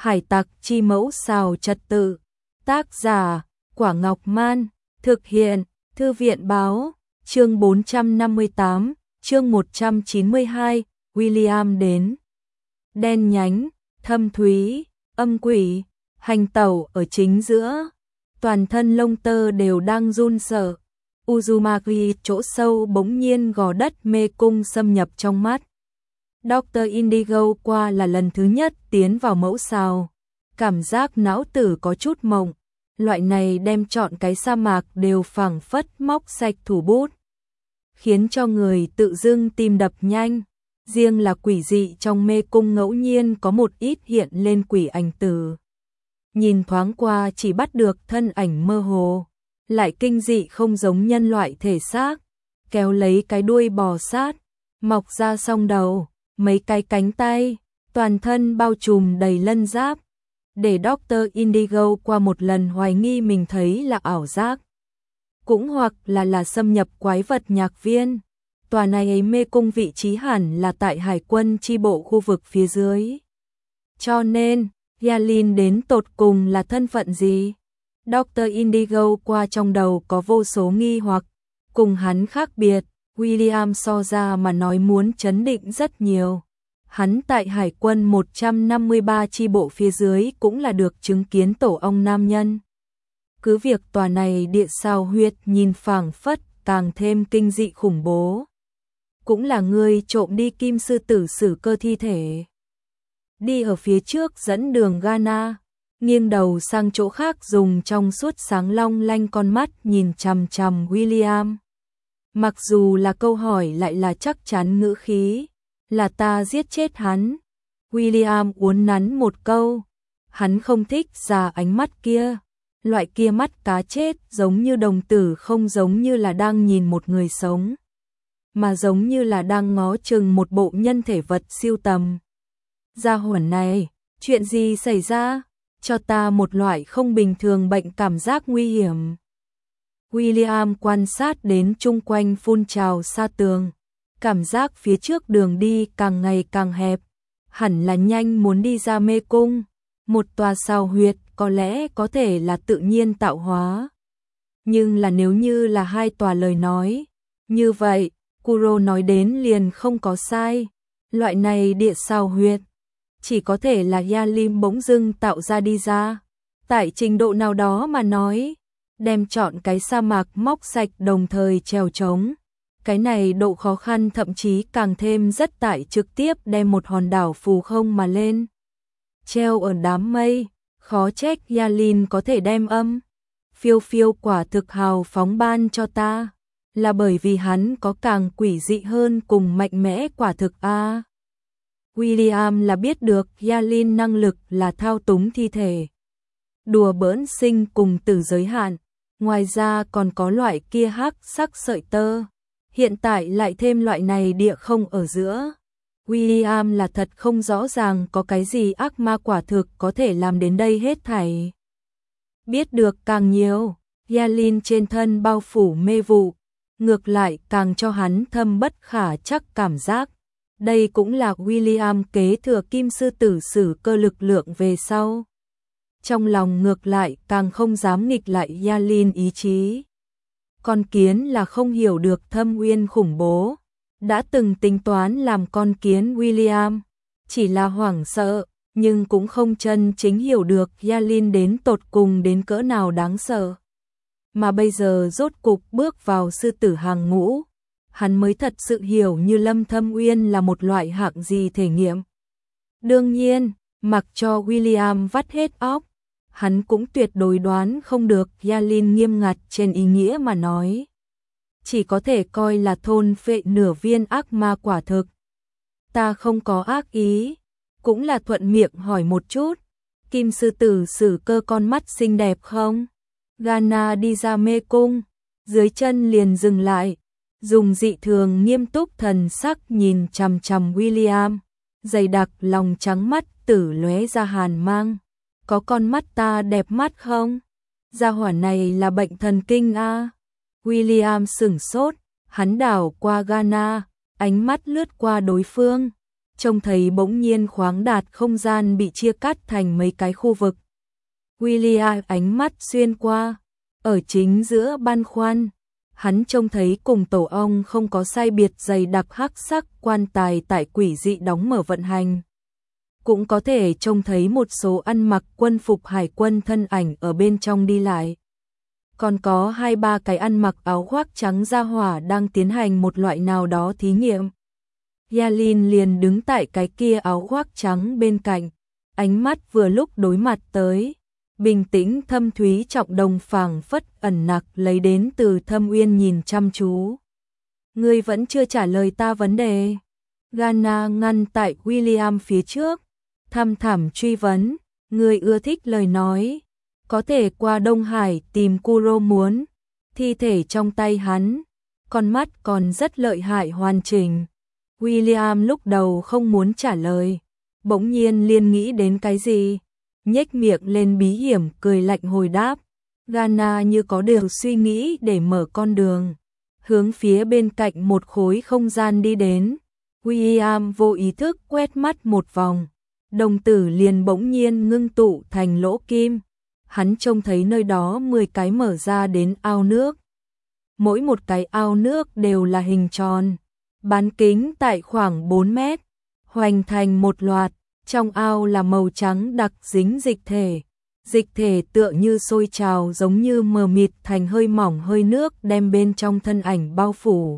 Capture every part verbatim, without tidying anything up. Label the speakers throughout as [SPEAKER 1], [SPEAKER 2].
[SPEAKER 1] Hải tặc chi mẫu xào trật tự. Tác giả, Quả Ngọc Man. Thực hiện, Thư viện Báo. Chương bốn trăm năm mươi tám, chương một trăm chín mươi hai, William đến. Đen nhánh, thâm thúy, âm quỷ, hành tẩu ở chính giữa. Toàn thân lông tơ đều đang run sợ. Uzumaki chỗ sâu bỗng nhiên gò đất mê cung xâm nhập trong mắt. Doctor Indigo qua là lần thứ nhất tiến vào mẫu sao. Cảm giác não tử có chút mộng. Loại này đem trọn cái sa mạc đều phảng phất móc sạch thủ bút, khiến cho người tự dưng tim đập nhanh. Riêng là quỷ dị trong mê cung ngẫu nhiên có một ít hiện lên quỷ ảnh tử. Nhìn thoáng qua chỉ bắt được thân ảnh mơ hồ, lại kinh dị không giống nhân loại thể xác, kéo lấy cái đuôi bò sát, mọc ra song đầu, mấy cái cánh tay, toàn thân bao trùm đầy lân giáp, để Doctor Indigo qua một lần hoài nghi mình thấy là ảo giác, cũng hoặc là là xâm nhập quái vật nhạc viên. Tòa này ấy mê cung vị trí hẳn là tại hải quân chi bộ khu vực phía dưới. Cho nên, Yalin đến tột cùng là thân phận gì? Doctor Indigo qua trong đầu có vô số nghi hoặc, cùng hắn khác biệt, William so ra mà nói muốn chấn định rất nhiều. Hắn tại hải quân một trăm năm mươi ba chi bộ phía dưới cũng là được chứng kiến tổ ong nam nhân. Cứ việc tòa này địa sao huyệt nhìn phảng phất càng thêm kinh dị khủng bố. Cũng là người trộm đi kim sư tử sử cơ thi thể. Đi ở phía trước dẫn đường Ghana, nghiêng đầu sang chỗ khác dùng trong suốt sáng long lanh con mắt nhìn chằm chằm William. Mặc dù là câu hỏi lại là chắc chắn ngữ khí, là ta giết chết hắn. William uốn nắn một câu, hắn không thích già ánh mắt kia, loại kia mắt cá chết giống như đồng tử, không giống như là đang nhìn một người sống, mà giống như là đang ngó chừng một bộ nhân thể vật siêu tầm. Gia hỏa này, chuyện gì xảy ra? Cho ta một loại không bình thường bệnh cảm giác nguy hiểm. William quan sát đến chung quanh phun trào sa tường, cảm giác phía trước đường đi càng ngày càng hẹp, hẳn là nhanh muốn đi ra mê cung. Một tòa sao huyệt có lẽ có thể là tự nhiên tạo hóa, nhưng là nếu như là hai tòa lời nói, như vậy Kuro nói đến liền không có sai. Loại này địa sao huyệt chỉ có thể là Yalim bỗng dưng tạo ra đi ra. Tại trình độ nào đó mà nói, đem chọn cái sa mạc móc sạch đồng thời trèo trống. Cái này độ khó khăn thậm chí càng thêm rất tại trực tiếp đem một hòn đảo phù không mà lên. Treo ở đám mây, khó trách Yalin có thể đem âm. Phiêu phiêu quả thực hào phóng ban cho ta. Là bởi vì hắn có càng quỷ dị hơn cùng mạnh mẽ quả thực a. À. William là biết được Yalin năng lực là thao túng thi thể, đùa bỡn sinh cùng tử giới hạn, ngoài ra còn có loại kia hắc sắc sợi tơ, hiện tại lại thêm loại này địa không ở giữa. William là thật không rõ ràng có cái gì ác ma quả thực có thể làm đến đây hết thảy. Biết được càng nhiều, Yalin trên thân bao phủ mê vụ, ngược lại càng cho hắn thâm bất khả chắc cảm giác. Đây cũng là William kế thừa kim sư tử sử cơ lực lượng về sau. Trong lòng ngược lại càng không dám nghịch lại Yalin ý chí. Con kiến là không hiểu được thâm uyên khủng bố. Đã từng tính toán làm con kiến William, chỉ là hoảng sợ, nhưng cũng không chân chính hiểu được Yalin đến tột cùng đến cỡ nào đáng sợ. Mà bây giờ rốt cục bước vào sư tử hàng ngũ, hắn mới thật sự hiểu như Lâm Thâm Uyên là một loại hạng gì thể nghiệm. Đương nhiên, mặc cho William vắt hết óc, hắn cũng tuyệt đối đoán không được Yalin nghiêm ngặt trên ý nghĩa mà nói. Chỉ có thể coi là thôn phệ nửa viên ác ma quả thực. Ta không có ác ý, cũng là thuận miệng hỏi một chút, kim sư tử sử cơ con mắt xinh đẹp không? Ghana đi ra mê cung, dưới chân liền dừng lại, dùng dị thường nghiêm túc thần sắc nhìn chằm chằm William, dày đặc lòng trắng mắt tử lóe ra hàn mang. Có con mắt ta đẹp mắt không? Gia hỏa này là bệnh thần kinh a. À? William sửng sốt, hắn đảo qua Ghana, ánh mắt lướt qua đối phương, trông thấy bỗng nhiên khoáng đạt không gian bị chia cắt thành mấy cái khu vực. William ánh mắt xuyên qua, ở chính giữa băn khoăn, hắn trông thấy cùng tổ ong không có sai biệt dày đặc hắc sắc quan tài tại quỷ dị đóng mở vận hành. Cũng có thể trông thấy một số ăn mặc quân phục hải quân thân ảnh ở bên trong đi lại. Còn có hai ba cái ăn mặc áo khoác trắng ra hỏa đang tiến hành một loại nào đó thí nghiệm. Yalin liền đứng tại cái kia áo khoác trắng bên cạnh, ánh mắt vừa lúc đối mặt tới, bình tĩnh thâm thúy trọng đồng phảng phất ẩn nặc lấy đến từ thâm uyên nhìn chăm chú. Ngươi vẫn chưa trả lời ta vấn đề. Ghana ngăn tại William phía trước, thăm thẳm truy vấn, ngươi ưa thích lời nói, có thể qua Đông Hải tìm Kuro muốn, thi thể trong tay hắn, con mắt còn rất lợi hại hoàn chỉnh. William lúc đầu không muốn trả lời, bỗng nhiên liền nghĩ đến cái gì, nhếch miệng lên bí hiểm cười lạnh hồi đáp. Ghana như có điều suy nghĩ để mở con đường, hướng phía bên cạnh một khối không gian đi đến. William vô ý thức quét mắt một vòng, đồng tử liền bỗng nhiên ngưng tụ thành lỗ kim. Hắn trông thấy nơi đó mười cái mở ra đến ao nước. Mỗi một cái ao nước đều là hình tròn, bán kính tại khoảng bốn mét, hoành thành một loạt, trong ao là màu trắng đặc dính dịch thể. Dịch thể tựa như sôi trào giống như mờ mịt thành hơi mỏng hơi nước đem bên trong thân ảnh bao phủ.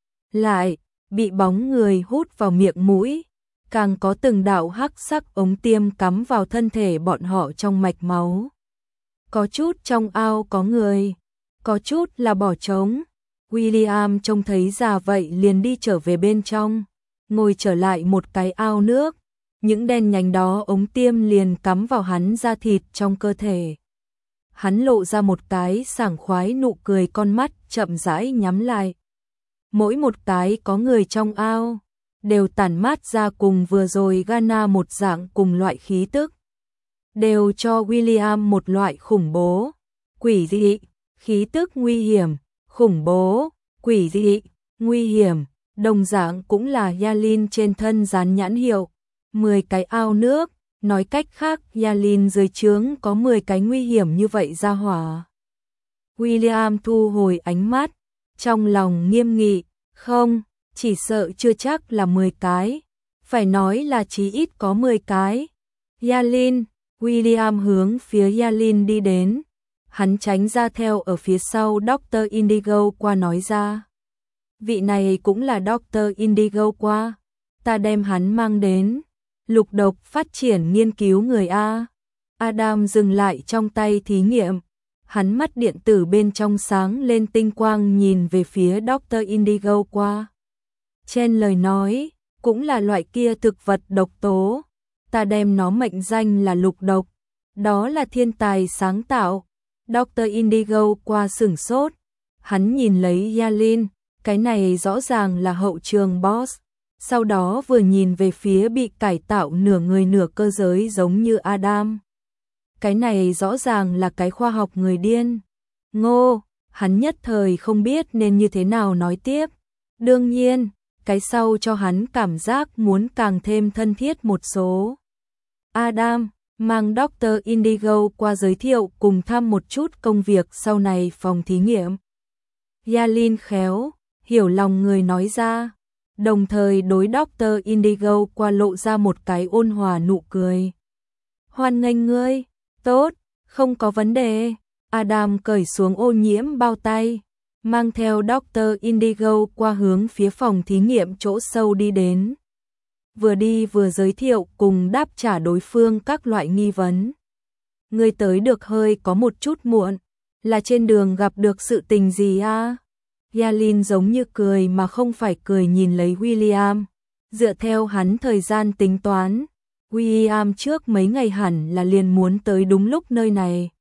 [SPEAKER 1] Lại, bị bóng người hút vào miệng mũi, càng có từng đạo hắc sắc ống tiêm cắm vào thân thể bọn họ trong mạch máu. Có chút trong ao có người, có chút là bỏ trống. William trông thấy già vậy liền đi trở về bên trong, ngồi trở lại một cái ao nước. Những đen nhánh đó ống tiêm liền cắm vào hắn da thịt trong cơ thể. Hắn lộ ra một cái sảng khoái nụ cười, con mắt chậm rãi nhắm lại. Mỗi một cái có người trong ao đều tản mát ra cùng vừa rồi Ghana một dạng cùng loại khí tức, đều cho William một loại khủng bố, quỷ dị, khí tức nguy hiểm, khủng bố, quỷ dị, nguy hiểm, đồng dạng cũng là Yalin trên thân dán nhãn hiệu. mười cái ao nước, nói cách khác Yalin dưới trướng có mười cái nguy hiểm như vậy ra hỏa. William thu hồi ánh mắt, trong lòng nghiêm nghị, không, chỉ sợ chưa chắc là mười cái, phải nói là chí ít có mười cái. Yalin, William hướng phía Yalin đi đến, hắn tránh ra theo ở phía sau Doctor Indigo qua nói ra. Vị này cũng là Doctor Indigo qua, ta đem hắn mang đến. Lục độc phát triển nghiên cứu người A. Adam dừng lại trong tay thí nghiệm. Hắn mắt điện tử bên trong sáng lên tinh quang nhìn về phía Doctor Indigo qua. Trên lời nói, cũng là loại kia thực vật độc tố. Ta đem nó mệnh danh là lục độc. Đó là thiên tài sáng tạo. Doctor Indigo qua sửng sốt. Hắn nhìn lấy Yalin, cái này rõ ràng là hậu trường boss. Sau đó vừa nhìn về phía bị cải tạo nửa người nửa cơ giới giống như Adam. Cái này rõ ràng là cái khoa học người điên. Ngô, hắn nhất thời không biết nên như thế nào nói tiếp. Đương nhiên, cái sau cho hắn cảm giác muốn càng thêm thân thiết một số. Adam, mang Doctor Indigo qua giới thiệu cùng thăm một chút công việc sau này phòng thí nghiệm. Yalin khéo, hiểu lòng người nói ra. Đồng thời đối Doctor Indigo qua lộ ra một cái ôn hòa nụ cười. Hoan nghênh ngươi, tốt, không có vấn đề. Adam cởi xuống ô nhiễm bao tay, mang theo Doctor Indigo qua hướng phía phòng thí nghiệm chỗ sâu đi đến. Vừa đi vừa giới thiệu cùng đáp trả đối phương các loại nghi vấn. Ngươi tới được hơi có một chút muộn, là trên đường gặp được sự tình gì à? Yalin giống như cười mà không phải cười nhìn lấy William. Dựa theo hắn thời gian tính toán, William trước mấy ngày hẳn là liền muốn tới đúng lúc nơi này.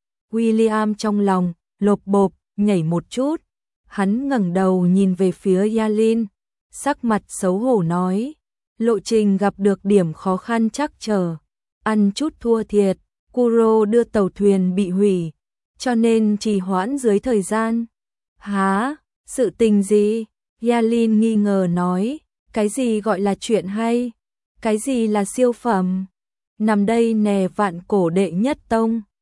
[SPEAKER 1] William trong lòng lộp bộp nhảy một chút, hắn ngẩng đầu nhìn về phía Yalin, sắc mặt xấu hổ nói, lộ trình gặp được điểm khó khăn trắc trở, ăn chút thua thiệt, Kuro đưa tàu thuyền bị hủy, cho nên trì hoãn dưới thời gian. Hả? Sự tình gì? Yalin nghi ngờ nói, cái gì gọi là chuyện hay? Cái gì là siêu phẩm? Nằm đây nè vạn cổ đệ nhất tông.